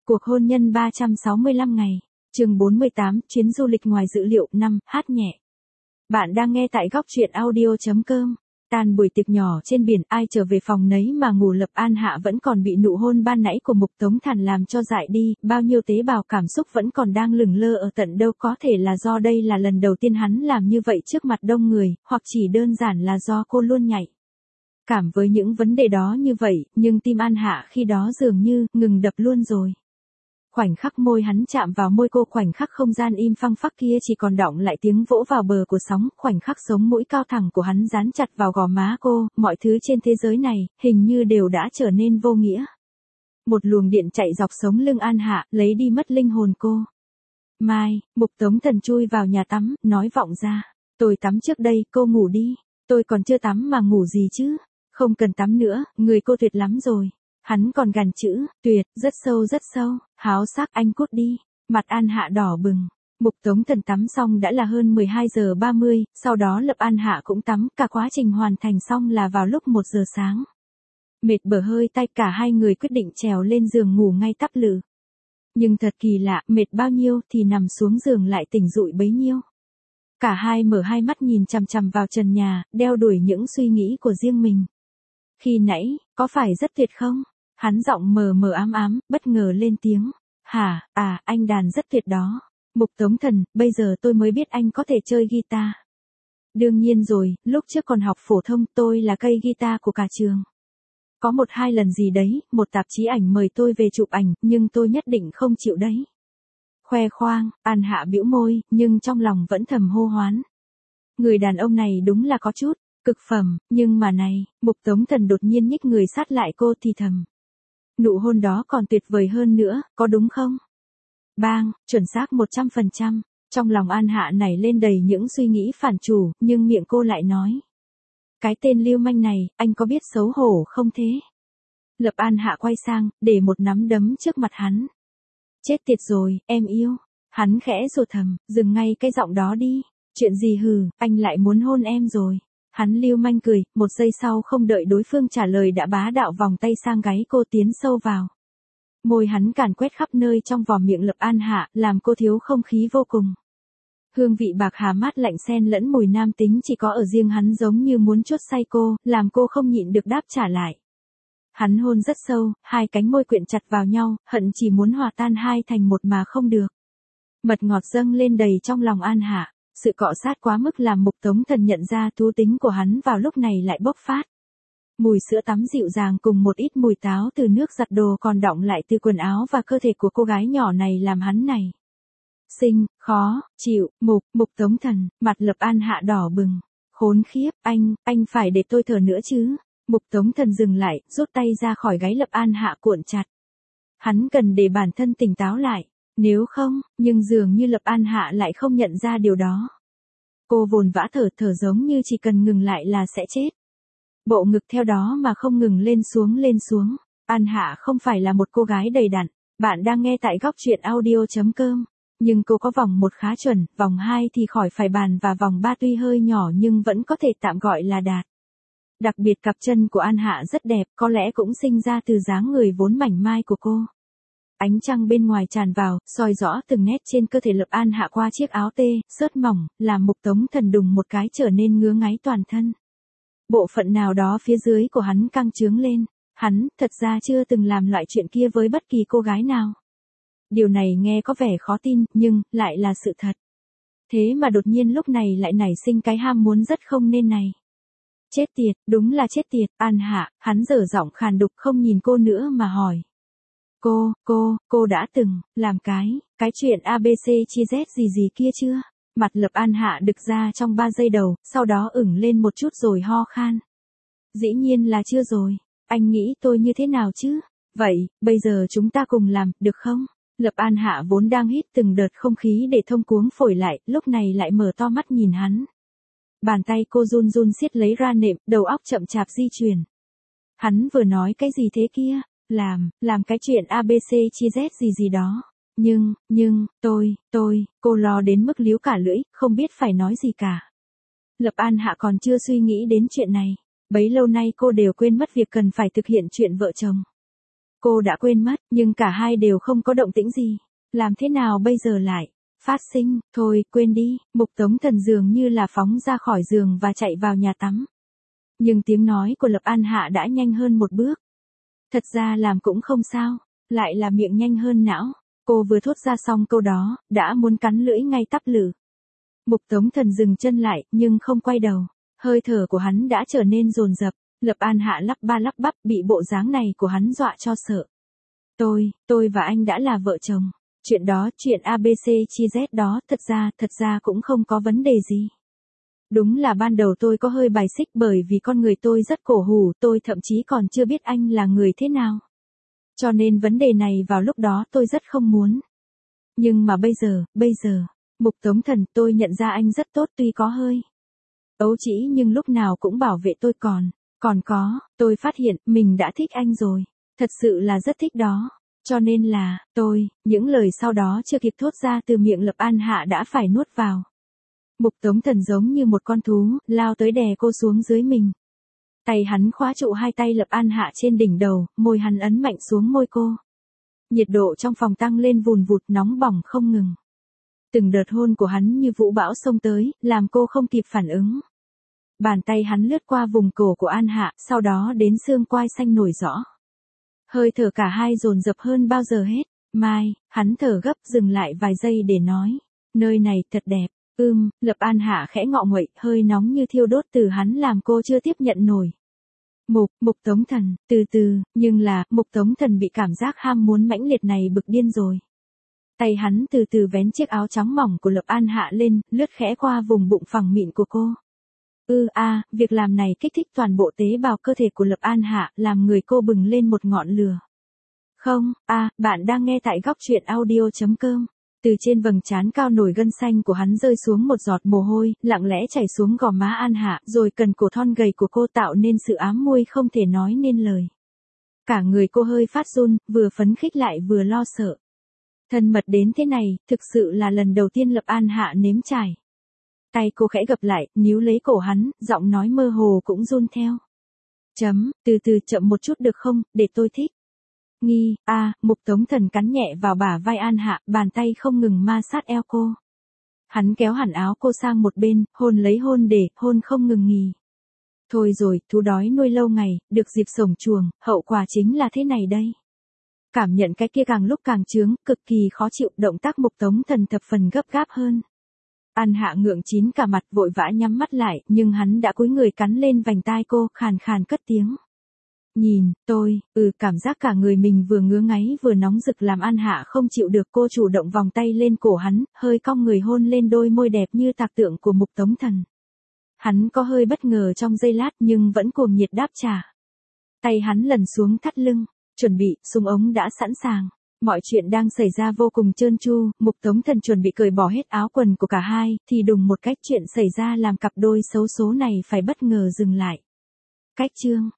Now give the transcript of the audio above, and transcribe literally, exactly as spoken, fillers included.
Cuộc hôn nhân ba trăm sáu mươi lăm ngày, chương bốn mươi tám, chuyến du lịch ngoài dự liệu năm, hát nhẹ. Bạn đang nghe tại góc truyện audio chấm com. Tan buổi tiệc nhỏ trên biển, ai trở về phòng nấy mà ngủ. Lập An Hạ vẫn còn bị nụ hôn ban nãy của Mục Tống Thản làm cho dại đi, bao nhiêu tế bào cảm xúc vẫn còn đang lửng lơ ở tận đâu. Có thể là do đây là lần đầu tiên hắn làm như vậy trước mặt đông người, hoặc chỉ đơn giản là do cô luôn nhạy cảm với những vấn đề đó như vậy, nhưng tim An Hạ khi đó dường như ngừng đập luôn rồi. Khoảnh khắc môi hắn chạm vào môi cô, khoảnh khắc không gian im phăng phắc kia chỉ còn đọng lại tiếng vỗ vào bờ của sóng, khoảnh khắc sống mũi cao thẳng của hắn dán chặt vào gò má cô, mọi thứ trên thế giới này, hình như đều đã trở nên vô nghĩa. Một luồng điện chạy dọc sống lưng An Hạ, lấy đi mất linh hồn cô. Mai, Mục Tống Thần chui vào nhà tắm, nói vọng ra, tôi tắm trước đây, cô ngủ đi. Tôi còn chưa tắm mà ngủ gì chứ, không cần tắm nữa, người cô tuyệt lắm rồi. Hắn còn gằn chữ, tuyệt, rất sâu rất sâu, háo sắc, anh cút đi. Mặt An Hạ đỏ bừng. Mục Tống Thần tắm xong đã là hơn mười hai giờ ba mươi, sau đó Lập An Hạ cũng tắm, cả quá trình hoàn thành xong là vào lúc một giờ sáng. Mệt bở hơi tay, cả hai người quyết định trèo lên giường ngủ ngay tắp lự. Nhưng thật kỳ lạ, mệt bao nhiêu thì nằm xuống giường lại tỉnh dụi bấy nhiêu. Cả hai mở hai mắt nhìn chằm chằm vào trần nhà, đeo đuổi những suy nghĩ của riêng mình. Khi nãy, có phải rất tuyệt không? Hắn giọng mờ mờ ám ám, bất ngờ lên tiếng. Hả, à, anh đàn rất tuyệt đó. Mục Tống Thần, bây giờ tôi mới biết anh có thể chơi guitar. Đương nhiên rồi, lúc trước còn học phổ thông tôi là cây guitar của cả trường. Có một hai lần gì đấy, một tạp chí ảnh mời tôi về chụp ảnh, nhưng tôi nhất định không chịu đấy. Khoe khoang, An Hạ bĩu môi, nhưng trong lòng vẫn thầm hô hoán. Người đàn ông này đúng là có chút cực phẩm, nhưng mà này, Mục Tống Thần đột nhiên nhích người sát lại cô thì thầm. Nụ hôn đó còn tuyệt vời hơn nữa, có đúng không? Bang, chuẩn xác một trăm phần trăm. Trong lòng An Hạ nảy lên đầy những suy nghĩ phản chủ, nhưng miệng cô lại nói. Cái tên lưu manh này, anh có biết xấu hổ không thế? Lập An Hạ quay sang, để một nắm đấm trước mặt hắn. Chết tiệt rồi, em yêu. Hắn khẽ rủa thầm, dừng ngay cái giọng đó đi. Chuyện gì hừ, anh lại muốn hôn em rồi. Hắn lưu manh cười, một giây sau không đợi đối phương trả lời đã bá đạo vòng tay sang gáy cô tiến sâu vào. Môi hắn càn quét khắp nơi trong vỏ miệng Lập An Hạ, làm cô thiếu không khí vô cùng. Hương vị bạc hà mát lạnh xen lẫn mùi nam tính chỉ có ở riêng hắn giống như muốn chốt say cô, làm cô không nhịn được đáp trả lại. Hắn hôn rất sâu, hai cánh môi quyện chặt vào nhau, hận chỉ muốn hòa tan hai thành một mà không được. Mật ngọt dâng lên đầy trong lòng An Hạ. Sự cọ sát quá mức làm Mục Tống Thần nhận ra thú tính của hắn vào lúc này lại bốc phát. Mùi sữa tắm dịu dàng cùng một ít mùi táo từ nước giặt đồ còn đọng lại từ quần áo và cơ thể của cô gái nhỏ này làm hắn này. Xinh, khó, chịu, Mục, Mục Tống Thần, mặt Lập An Hạ đỏ bừng. Khốn khiếp, anh, anh phải để tôi thở nữa chứ. Mục Tống Thần dừng lại, rút tay ra khỏi gáy Lập An Hạ cuộn chặt. Hắn cần để bản thân tỉnh táo lại. Nếu không, nhưng dường như Lập An Hạ lại không nhận ra điều đó. Cô vồn vã thở thở giống như chỉ cần ngừng lại là sẽ chết. Bộ ngực theo đó mà không ngừng lên xuống lên xuống. An Hạ không phải là một cô gái đầy đặn. Bạn đang nghe tại góc truyện audio chấm com. Nhưng cô có vòng một khá chuẩn, vòng hai thì khỏi phải bàn và vòng ba tuy hơi nhỏ nhưng vẫn có thể tạm gọi là đạt. Đặc biệt cặp chân của An Hạ rất đẹp, có lẽ cũng sinh ra từ dáng người vốn mảnh mai của cô. Ánh trăng bên ngoài tràn vào, soi rõ từng nét trên cơ thể Lập An Hạ qua chiếc áo tê, xớt mỏng, làm Mục Tống Thần đùng một cái trở nên ngứa ngáy toàn thân. Bộ phận nào đó phía dưới của hắn căng trướng lên, hắn thật ra chưa từng làm loại chuyện kia với bất kỳ cô gái nào. Điều này nghe có vẻ khó tin, nhưng lại là sự thật. Thế mà đột nhiên lúc này lại nảy sinh cái ham muốn rất không nên này. Chết tiệt, đúng là chết tiệt, An Hạ, hắn dở giọng khàn đục không nhìn cô nữa mà hỏi. Cô, cô, cô đã từng, làm cái, cái chuyện a bê xê chia Z gì gì kia chưa? Mặt Lập An Hạ đực ra trong ba giây đầu, sau đó ửng lên một chút rồi ho khan. Dĩ nhiên là chưa rồi, anh nghĩ tôi như thế nào chứ? Vậy, bây giờ chúng ta cùng làm, được không? Lập An Hạ vốn đang hít từng đợt không khí để thông cuống phổi lại, lúc này lại mở to mắt nhìn hắn. Bàn tay cô run run siết lấy ra nệm, đầu óc chậm chạp di chuyển. Hắn vừa nói cái gì thế kia? Làm, làm cái chuyện a bê xê chia Z gì gì đó. Nhưng, nhưng, tôi, tôi, cô lo đến mức líu cả lưỡi, không biết phải nói gì cả. Lập An Hạ còn chưa suy nghĩ đến chuyện này. Bấy lâu nay cô đều quên mất việc cần phải thực hiện chuyện vợ chồng. Cô đã quên mất, nhưng cả hai đều không có động tĩnh gì. Làm thế nào bây giờ lại phát sinh? Thôi, quên đi. Mục Tống Thần dường như là phóng ra khỏi giường và chạy vào nhà tắm. Nhưng tiếng nói của Lập An Hạ đã nhanh hơn một bước. Thật ra làm cũng không sao, lại là miệng nhanh hơn não. Cô vừa thốt ra xong câu đó, đã muốn cắn lưỡi ngay tắp lử. Mục Tống Thần dừng chân lại, nhưng không quay đầu. Hơi thở của hắn đã trở nên dồn dập. Lập An Hạ lắp ba lắp bắp, bị bộ dáng này của hắn dọa cho sợ. Tôi, tôi và anh đã là vợ chồng. Chuyện đó, chuyện a bê xê chia Z đó, thật ra, thật ra cũng không có vấn đề gì. Đúng là ban đầu tôi có hơi bài xích bởi vì con người tôi rất cổ hủ, tôi thậm chí còn chưa biết anh là người thế nào. Cho nên vấn đề này vào lúc đó tôi rất không muốn. Nhưng mà bây giờ, bây giờ, Mục Tống Thần, tôi nhận ra anh rất tốt tuy có hơi ấu trĩ nhưng lúc nào cũng bảo vệ tôi còn, còn có, tôi phát hiện mình đã thích anh rồi, thật sự là rất thích đó. Cho nên là, tôi, những lời sau đó chưa kịp thốt ra từ miệng Lập An Hạ đã phải nuốt vào. Mục Tống Thần giống như một con thú, lao tới đè cô xuống dưới mình. Tay hắn khóa trụ hai tay Lập An Hạ trên đỉnh đầu, môi hắn ấn mạnh xuống môi cô. Nhiệt độ trong phòng tăng lên vùn vụt, nóng bỏng không ngừng. Từng đợt hôn của hắn như vũ bão xông tới, làm cô không kịp phản ứng. Bàn tay hắn lướt qua vùng cổ của An Hạ, sau đó đến xương quai xanh nổi rõ. Hơi thở cả hai dồn dập hơn bao giờ hết. Mai, hắn thở gấp, dừng lại vài giây để nói. Nơi này thật đẹp. Ưm, Lập An Hạ khẽ ngọ nguậy, hơi nóng như thiêu đốt từ hắn làm cô chưa tiếp nhận nổi. Mục, Mục Tống Thần, từ từ, nhưng là, Mục Tống Thần bị cảm giác ham muốn mãnh liệt này bực điên rồi. Tay hắn từ từ vén chiếc áo trắng mỏng của Lập An Hạ lên, lướt khẽ qua vùng bụng phẳng mịn của cô. Ư ừ, a, việc làm này kích thích toàn bộ tế bào cơ thể của Lập An Hạ, làm người cô bừng lên một ngọn lửa. Không, a, à, bạn đang nghe tại góc truyện audio chấm com. Từ trên vầng trán cao nổi gân xanh của hắn rơi xuống một giọt mồ hôi, lặng lẽ chảy xuống gò má An Hạ, rồi cần cổ thon gầy của cô tạo nên sự ám muôi không thể nói nên lời. Cả người cô hơi phát run, vừa phấn khích lại vừa lo sợ. Thân mật đến thế này, thực sự là lần đầu tiên Lập An Hạ nếm trải. Tay cô khẽ gập lại, níu lấy cổ hắn, giọng nói mơ hồ cũng run theo. Chấm, từ từ chậm một chút được không, để tôi thích. Nghi, a, à, Mục Tống Thần cắn nhẹ vào bả vai An Hạ, bàn tay không ngừng ma sát eo cô. Hắn kéo hẳn áo cô sang một bên, hôn lấy hôn để, hôn không ngừng nghỉ. Thôi rồi, thú đói nuôi lâu ngày, được dịp sổng chuồng, hậu quả chính là thế này đây. Cảm nhận cái kia càng lúc càng chướng, cực kỳ khó chịu, động tác Mục Tống Thần thập phần gấp gáp hơn. An Hạ ngượng chín cả mặt, vội vã nhắm mắt lại, nhưng hắn đã cúi người cắn lên vành tai cô, khàn khàn cất tiếng. Nhìn, tôi, ừ, cảm giác cả người mình vừa ngứa ngáy vừa nóng rực làm An Hạ không chịu được, cô chủ động vòng tay lên cổ hắn, hơi cong người hôn lên đôi môi đẹp như tạc tượng của Mục Tống Thần. Hắn có hơi bất ngờ trong giây lát nhưng vẫn cuồng nhiệt đáp trả. Tay hắn lần xuống thắt lưng, chuẩn bị, súng ống đã sẵn sàng. Mọi chuyện đang xảy ra vô cùng trơn tru, Mục Tống Thần chuẩn bị cởi bỏ hết áo quần của cả hai, thì đùng một cách chuyện xảy ra làm cặp đôi xấu số này phải bất ngờ dừng lại. Cách chương